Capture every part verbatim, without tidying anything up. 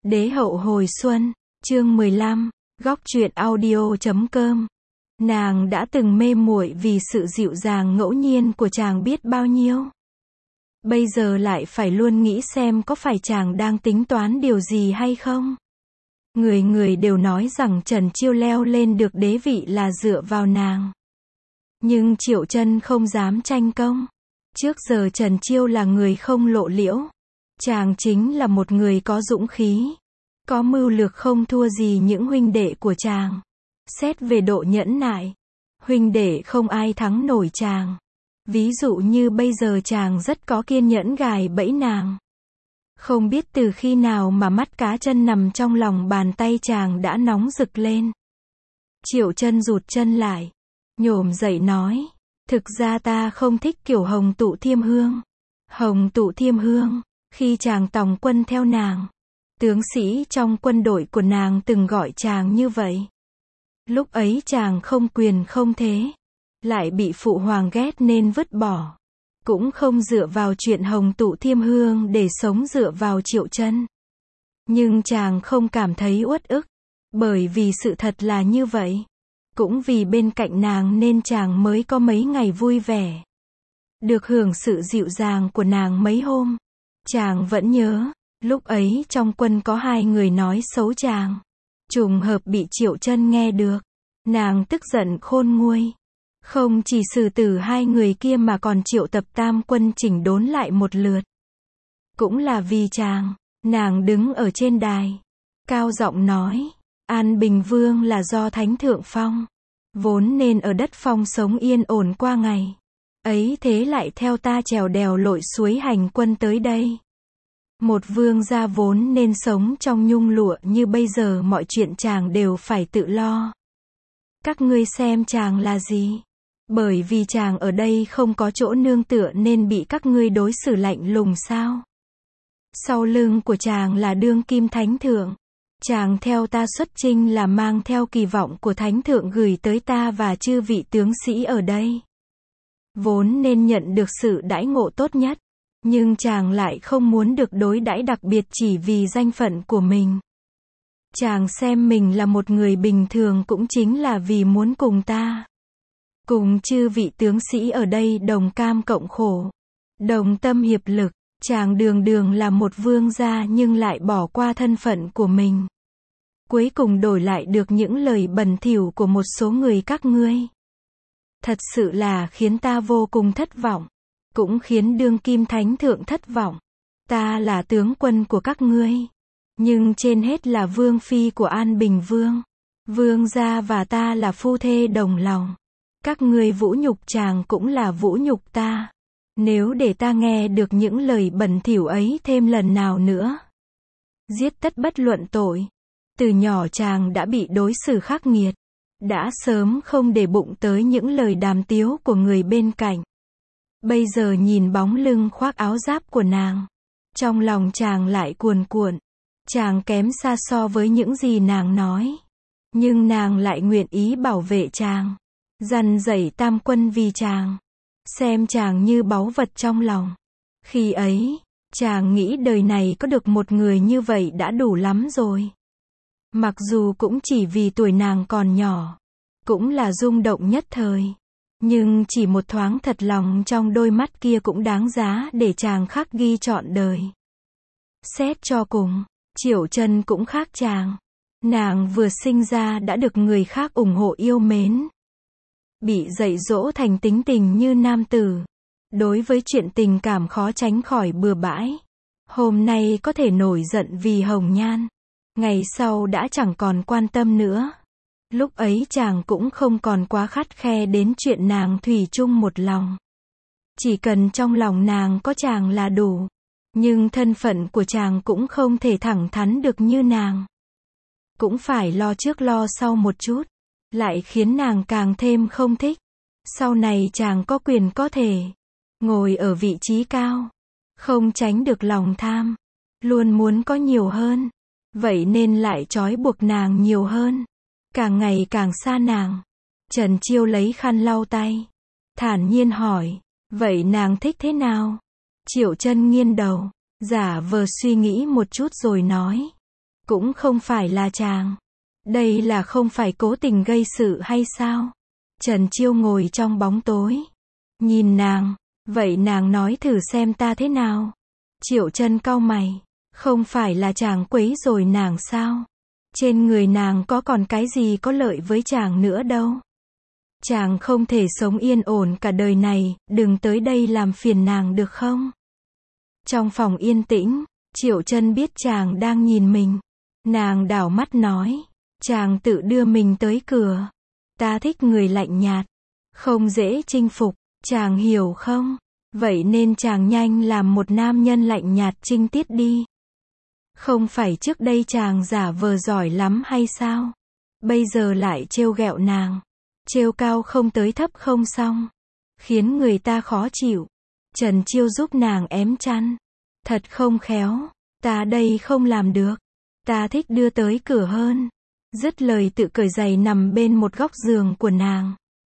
Đế hậu hồi xuân, chương mười lăm, góc truyện audio chấm com. Nàng đã từng mê muội vì sự dịu dàng ngẫu nhiên của chàng biết bao nhiêu. Bây giờ lại phải luôn nghĩ xem có phải chàng đang tính toán điều gì hay không. Người người đều nói rằng Trần Chiêu leo lên được đế vị là dựa vào nàng. Nhưng Triệu Chân không dám tranh công. Trước giờ Trần Chiêu là người không lộ liễu. Chàng chính là một người có dũng khí, có mưu lược không thua gì những huynh đệ của chàng. Xét về độ nhẫn nại, huynh đệ không ai thắng nổi chàng. Ví dụ như bây giờ chàng rất có kiên nhẫn gài bẫy nàng. Không biết từ khi nào mà mắt cá chân nằm trong lòng bàn tay chàng đã nóng rực lên. Triệu Chân rụt chân lại, nhổm dậy nói, thực ra ta không thích kiểu hồng tụ thiêm hương. Hồng tụ thiêm hương, khi chàng tòng quân theo nàng, tướng sĩ trong quân đội của nàng từng gọi chàng như vậy. Lúc ấy chàng không quyền không thế, lại bị phụ hoàng ghét nên vứt bỏ. Cũng không dựa vào chuyện hồng tụ thiêm hương để sống dựa vào Triệu Chân. Nhưng chàng không cảm thấy uất ức, bởi vì sự thật là như vậy. Cũng vì bên cạnh nàng nên chàng mới có mấy ngày vui vẻ, được hưởng sự dịu dàng của nàng mấy hôm. Chàng vẫn nhớ, lúc ấy trong quân có hai người nói xấu chàng. Trùng hợp bị Triệu Chân nghe được. Nàng tức giận khôn nguôi. Không chỉ xử tử hai người kia mà còn triệu tập tam quân chỉnh đốn lại một lượt. Cũng là vì chàng, nàng đứng ở trên đài, cao giọng nói, An Bình Vương là do Thánh Thượng phong, vốn nên ở đất phong sống yên ổn qua ngày. Ấy thế lại theo ta trèo đèo lội suối hành quân tới đây. Một vương gia vốn nên sống trong nhung lụa như bây giờ mọi chuyện chàng đều phải tự lo. Các ngươi xem chàng là gì? Bởi vì chàng ở đây không có chỗ nương tựa nên bị các ngươi đối xử lạnh lùng sao? Sau lưng của chàng là đương kim Thánh Thượng. Chàng theo ta xuất chinh là mang theo kỳ vọng của Thánh Thượng gửi tới ta và chư vị tướng sĩ ở đây. Vốn nên nhận được sự đãi ngộ tốt nhất. Nhưng chàng lại không muốn được đối đãi đặc biệt chỉ vì danh phận của mình. Chàng xem mình là một người bình thường cũng chính là vì muốn cùng ta, cùng chư vị tướng sĩ ở đây đồng cam cộng khổ, đồng tâm hiệp lực. Chàng đường đường là một vương gia nhưng lại bỏ qua thân phận của mình. Cuối cùng đổi lại được những lời bẩn thỉu của một số người các ngươi. Thật sự là khiến ta vô cùng thất vọng. Cũng khiến đương kim Thánh Thượng thất vọng. Ta là tướng quân của các ngươi, nhưng trên hết là vương phi của An Bình Vương. Vương gia và ta là phu thê đồng lòng. Các ngươi vũ nhục chàng cũng là vũ nhục ta. Nếu để ta nghe được những lời bẩn thỉu ấy thêm lần nào nữa, giết tất bất luận tội. Từ nhỏ chàng đã bị đối xử khắc nghiệt, đã sớm không để bụng tới những lời đàm tiếu của người bên cạnh. Bây giờ nhìn bóng lưng khoác áo giáp của nàng, trong lòng chàng lại cuồn cuộn. Chàng kém xa so với những gì nàng nói, nhưng nàng lại nguyện ý bảo vệ chàng, dằn dạy tam quân vì chàng, xem chàng như báu vật trong lòng. Khi ấy, chàng nghĩ đời này có được một người như vậy đã đủ lắm rồi. Mặc dù cũng chỉ vì tuổi nàng còn nhỏ, cũng là rung động nhất thời. Nhưng chỉ một thoáng thật lòng trong đôi mắt kia cũng đáng giá để chàng khắc ghi trọn đời. Xét cho cùng, Triệu Chân cũng khác chàng. Nàng vừa sinh ra đã được người khác ủng hộ yêu mến. Bị dạy dỗ thành tính tình như nam tử. Đối với chuyện tình cảm khó tránh khỏi bừa bãi. Hôm nay có thể nổi giận vì hồng nhan. Ngày sau đã chẳng còn quan tâm nữa. Lúc ấy chàng cũng không còn quá khắt khe đến chuyện nàng thủy chung một lòng. Chỉ cần trong lòng nàng có chàng là đủ. Nhưng thân phận của chàng cũng không thể thẳng thắn được như nàng. Cũng phải lo trước lo sau một chút. Lại khiến nàng càng thêm không thích. Sau này chàng có quyền có thể ngồi ở vị trí cao. Không tránh được lòng tham. Luôn muốn có nhiều hơn. Vậy nên lại trói buộc nàng nhiều hơn. Càng ngày càng xa nàng. Trần Chiêu lấy khăn lau tay, thản nhiên hỏi, vậy nàng thích thế nào? Triệu Chân nghiêng đầu, giả vờ suy nghĩ một chút rồi nói, Cũng không phải là chàng. Đây là không phải cố tình gây sự hay sao? Trần Chiêu ngồi trong bóng tối. Nhìn nàng. Vậy nàng nói thử xem ta thế nào? Triệu Chân cau mày. Không phải là chàng quấy rồi nàng sao? Trên người nàng có còn cái gì có lợi với chàng nữa đâu. Chàng không thể sống yên ổn cả đời này, đừng tới đây làm phiền nàng được không? Trong phòng yên tĩnh, Triệu Chân biết chàng đang nhìn mình. Nàng đảo mắt nói, chàng tự đưa mình tới cửa. Ta thích người lạnh nhạt, không dễ chinh phục, chàng hiểu không? Vậy nên chàng nhanh làm một nam nhân lạnh nhạt trinh tiết đi. Không phải trước đây chàng giả vờ giỏi lắm hay sao? Bây giờ lại trêu ghẹo nàng. Trêu cao không tới thấp không xong. Khiến người ta khó chịu. Trần Chiêu giúp nàng ém chăn. Thật không khéo. Ta đây không làm được. Ta thích đưa tới cửa hơn. Dứt lời tự cởi giày nằm bên một góc giường của nàng.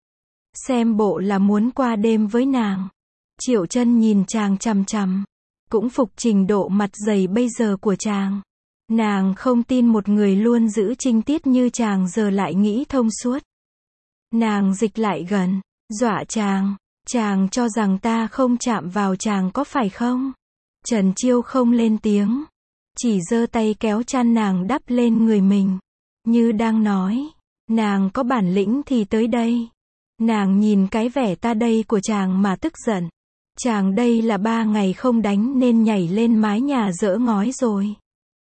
Xem bộ là muốn qua đêm với nàng. Triệu Chân nhìn chàng chằm chằm. Cũng phục trình độ mặt dày bây giờ của chàng. Nàng không tin một người luôn giữ trinh tiết như chàng giờ lại nghĩ thông suốt. Nàng dịch lại gần, dọa chàng. Chàng cho rằng ta không chạm vào chàng có phải không? Trần Chiêu không lên tiếng. Chỉ giơ tay kéo chăn nàng đắp lên người mình. Như đang nói, nàng có bản lĩnh thì tới đây. Nàng nhìn cái vẻ ta đây của chàng mà tức giận. Chàng đây là ba ngày không đánh nên nhảy lên mái nhà dỡ ngói rồi.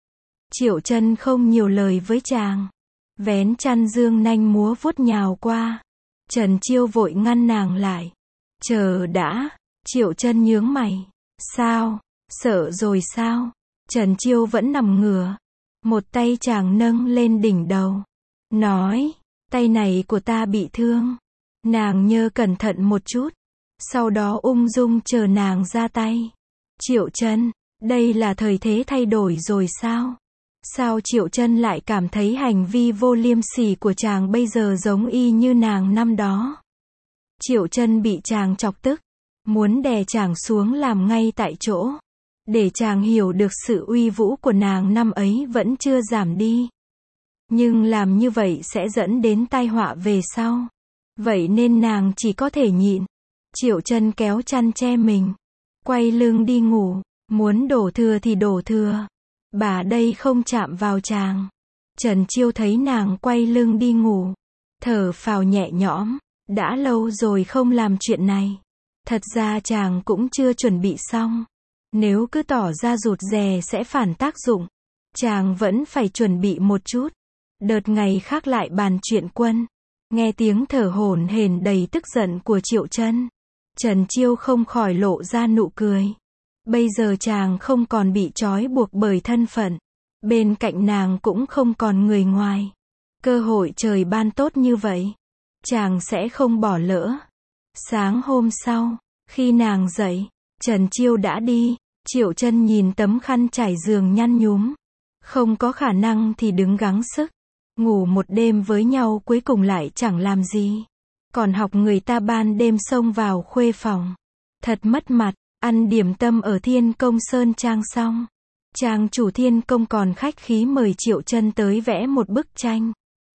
Triệu Chân không nhiều lời với chàng. Vén chăn dương nanh múa vuốt nhào qua. Trần Chiêu vội ngăn nàng lại. Chờ đã. Triệu Chân nhướng mày. Sao? Sợ rồi sao? Trần Chiêu vẫn nằm ngửa. Một tay chàng nâng lên đỉnh đầu. Nói. Tay này của ta bị thương. Nàng nhớ cẩn thận một chút. Sau đó ung dung chờ nàng ra tay. Triệu Chân. Đây là thời thế thay đổi rồi sao? Sao Triệu Chân lại cảm thấy hành vi vô liêm sỉ của chàng bây giờ giống y như nàng năm đó? Triệu Chân bị chàng chọc tức. Muốn đè chàng xuống làm ngay tại chỗ. Để chàng hiểu được sự uy vũ của nàng năm ấy vẫn chưa giảm đi. Nhưng làm như vậy sẽ dẫn đến tai họa về sau. Vậy nên nàng chỉ có thể nhịn. Triệu Chân kéo chăn che mình. Quay lưng đi ngủ. Muốn đổ thừa thì đổ thừa. Bà đây không chạm vào chàng. Trần Chiêu thấy nàng quay lưng đi ngủ. Thở phào nhẹ nhõm. Đã lâu rồi không làm chuyện này. Thật ra chàng cũng chưa chuẩn bị xong. Nếu cứ tỏ ra rụt rè sẽ phản tác dụng. Chàng vẫn phải chuẩn bị một chút. Đợt ngày khác lại bàn chuyện quân. Nghe tiếng thở hổn hển đầy tức giận của Triệu Chân. Trần Chiêu không khỏi lộ ra nụ cười. Bây giờ chàng không còn bị trói buộc bởi thân phận. Bên cạnh nàng cũng không còn người ngoài. Cơ hội trời ban tốt như vậy. Chàng sẽ không bỏ lỡ. Sáng hôm sau, khi nàng dậy, Trần Chiêu đã đi. Triệu Chân nhìn tấm khăn trải giường nhăn nhúm. Không có khả năng thì đứng gắng sức. Ngủ một đêm với nhau cuối cùng lại chẳng làm gì. Còn học người ta ban đêm xông vào khuê phòng. Thật mất mặt. Ăn điểm tâm ở Thiên Công Sơn Trang xong. Trang chủ Thiên Công còn khách khí mời Triệu Chân tới vẽ một bức tranh.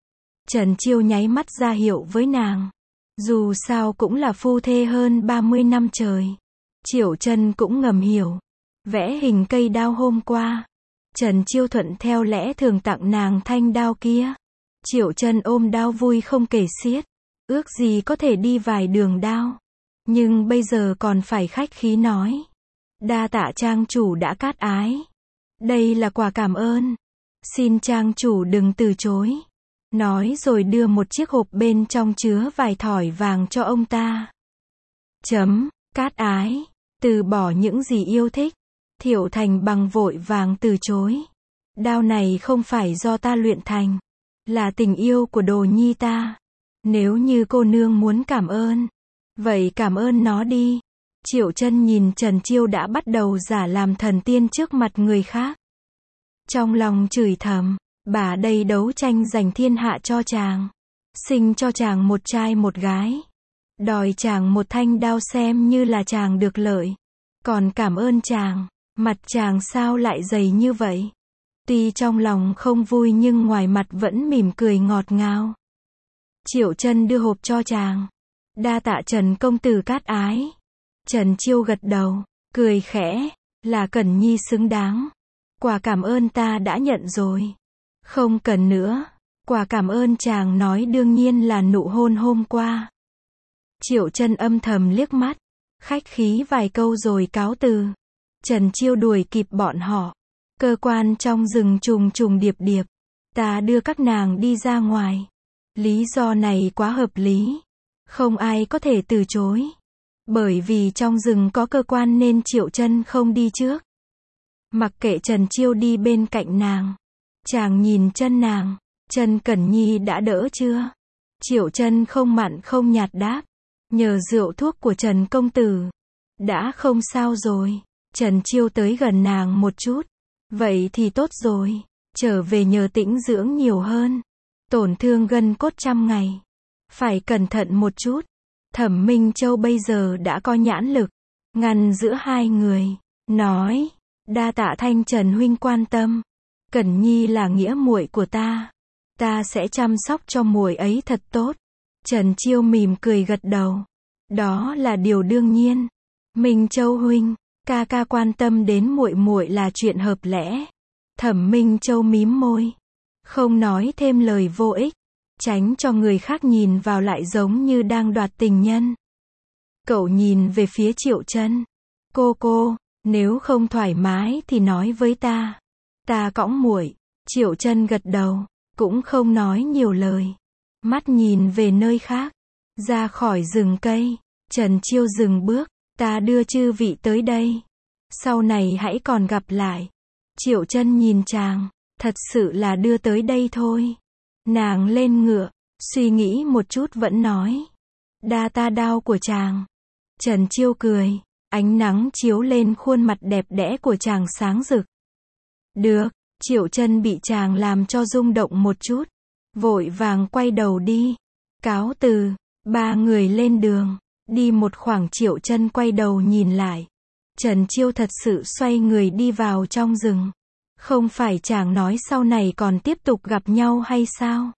Trần Chiêu nháy mắt ra hiệu với nàng. Dù sao cũng là phu thê hơn ba mươi năm trời. Triệu Chân cũng ngầm hiểu. Vẽ hình cây đao hôm qua. Trần Chiêu thuận theo lẽ thường tặng nàng thanh đao kia. Triệu Chân ôm đao vui không kể xiết. Ước gì có thể đi vài đường đao. Nhưng bây giờ còn phải khách khí nói. Đa tạ trang chủ đã cát ái. Đây là quà cảm ơn. Xin trang chủ đừng từ chối. Nói rồi đưa một chiếc hộp bên trong chứa vài thỏi vàng cho ông ta. Chấm, cát ái. Từ bỏ những gì yêu thích. Thiệu Thành bằng vội vàng từ chối. Đao này không phải do ta luyện thành. Là tình yêu của đồ nhi ta. Nếu như cô nương muốn cảm ơn. Vậy cảm ơn nó đi. Triệu Chân nhìn Trần Chiêu đã bắt đầu giả làm thần tiên trước mặt người khác. Trong lòng chửi thầm. Bà đây đấu tranh giành thiên hạ cho chàng. Sinh cho chàng một trai một gái. Đòi chàng một thanh đao xem như là chàng được lợi. Còn cảm ơn chàng. Mặt chàng sao lại dày như vậy? Tuy trong lòng không vui nhưng ngoài mặt vẫn mỉm cười ngọt ngào. Triệu Chân đưa hộp cho chàng. Đa tạ Trần công tử cát ái. Trần Chiêu gật đầu, cười khẽ, là Cẩn Nhi xứng đáng. Quà cảm ơn ta đã nhận rồi. Không cần nữa. Quà cảm ơn chàng nói đương nhiên là nụ hôn hôm qua. Triệu Chân âm thầm liếc mắt, khách khí vài câu rồi cáo từ. Trần Chiêu đuổi kịp bọn họ. Cơ quan trong rừng trùng trùng điệp điệp. Ta đưa các nàng đi ra ngoài. Lý do này quá hợp lý. Không ai có thể từ chối. Bởi vì trong rừng có cơ quan nên Triệu Chân không đi trước. Mặc kệ Trần Chiêu đi bên cạnh nàng. Chàng nhìn chân nàng. Chân Cẩn Nhi đã đỡ chưa? Triệu Chân không mặn không nhạt đáp. Nhờ rượu thuốc của Trần công tử. Đã không sao rồi. Trần Chiêu tới gần nàng một chút. Vậy thì tốt rồi. Trở về nhờ tĩnh dưỡng nhiều hơn. Tổn thương gân cốt trăm ngày. Phải cẩn thận một chút. Thẩm Minh Châu bây giờ đã có nhãn lực. Ngăn giữa hai người. Nói. Đa tạ Thanh Trần huynh quan tâm. Cẩn Nhi là nghĩa muội của ta. Ta sẽ chăm sóc cho muội ấy thật tốt. Trần Chiêu mỉm cười gật đầu. Đó là điều đương nhiên. Minh Châu huynh, ca ca quan tâm đến muội muội là chuyện hợp lẽ. Thẩm Minh Châu mím môi, không nói thêm lời vô ích, tránh cho người khác nhìn vào lại giống như đang đoạt tình nhân. Cậu nhìn về phía Triệu Chân. Cô cô, nếu không thoải mái thì nói với ta. Ta cõng muội. Triệu Chân gật đầu, cũng không nói nhiều lời. Mắt nhìn về nơi khác. Ra khỏi rừng cây. Trần Chiêu dừng bước. Ta đưa chư vị tới đây. Sau này hãy còn gặp lại. Triệu Chân nhìn chàng. Thật sự là đưa tới đây thôi. Nàng lên ngựa. Suy nghĩ một chút vẫn nói. Đa ta đao của chàng. Trần Chiêu cười. Ánh nắng chiếu lên khuôn mặt đẹp đẽ của chàng sáng rực. Được. Triệu Chân bị chàng làm cho rung động một chút. Vội vàng quay đầu đi. Cáo từ. Ba người lên đường. Đi một khoảng Triệu Chân quay đầu nhìn lại. Trần Chiêu thật sự xoay người đi vào trong rừng. Không phải chàng nói sau này còn tiếp tục gặp nhau hay sao?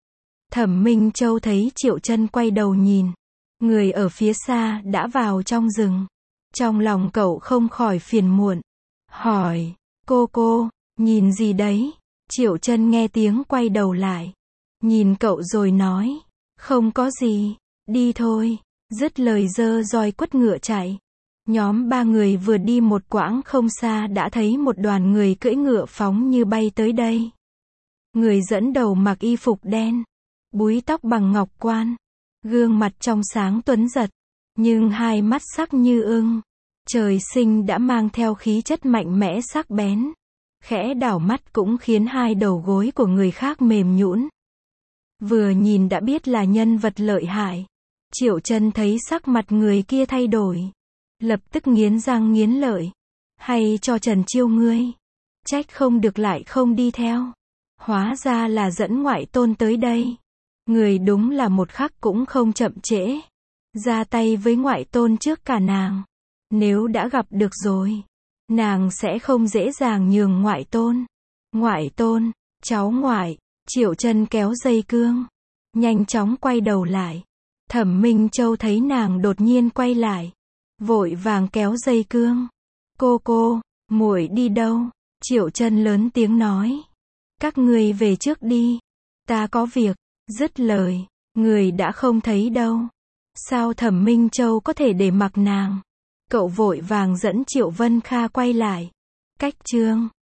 Thẩm Minh Châu thấy Triệu Chân quay đầu nhìn. Người ở phía xa đã vào trong rừng. Trong lòng cậu không khỏi phiền muộn. Hỏi. Cô cô, nhìn gì đấy? Triệu Chân nghe tiếng quay đầu lại. Nhìn cậu rồi nói. Không có gì. Đi thôi. Dứt lời giơ roi quất ngựa chạy. Nhóm ba người vừa đi một quãng không xa đã thấy một đoàn người cưỡi ngựa phóng như bay tới đây. Người dẫn đầu mặc y phục đen. Búi tóc bằng ngọc quan. Gương mặt trong sáng tuấn giật. Nhưng hai mắt sắc như ưng. Trời sinh đã mang theo khí chất mạnh mẽ sắc bén. Khẽ đảo mắt cũng khiến hai đầu gối của người khác mềm nhũn. Vừa nhìn đã biết là nhân vật lợi hại. Triệu Chân thấy sắc mặt người kia thay đổi. Lập tức nghiến răng nghiến lợi. Hay cho Trần Chiêu ngươi. Trách không được lại không đi theo. Hóa ra là dẫn ngoại tôn tới đây. Người đúng là một khắc cũng không chậm trễ. Ra tay với ngoại tôn trước cả nàng. Nếu đã gặp được rồi. Nàng sẽ không dễ dàng nhường ngoại tôn. Ngoại tôn, cháu ngoại. Triệu Chân kéo dây cương. Nhanh chóng quay đầu lại. Thẩm Minh Châu thấy nàng đột nhiên quay lại. Vội vàng kéo dây cương. Cô cô, muội đi đâu? Triệu Chân lớn tiếng nói. Các ngươi về trước đi. Ta có việc. Dứt lời. Người đã không thấy đâu. Sao Thẩm Minh Châu có thể để mặc nàng? Cậu vội vàng dẫn Triệu Vân Kha quay lại. Cách chương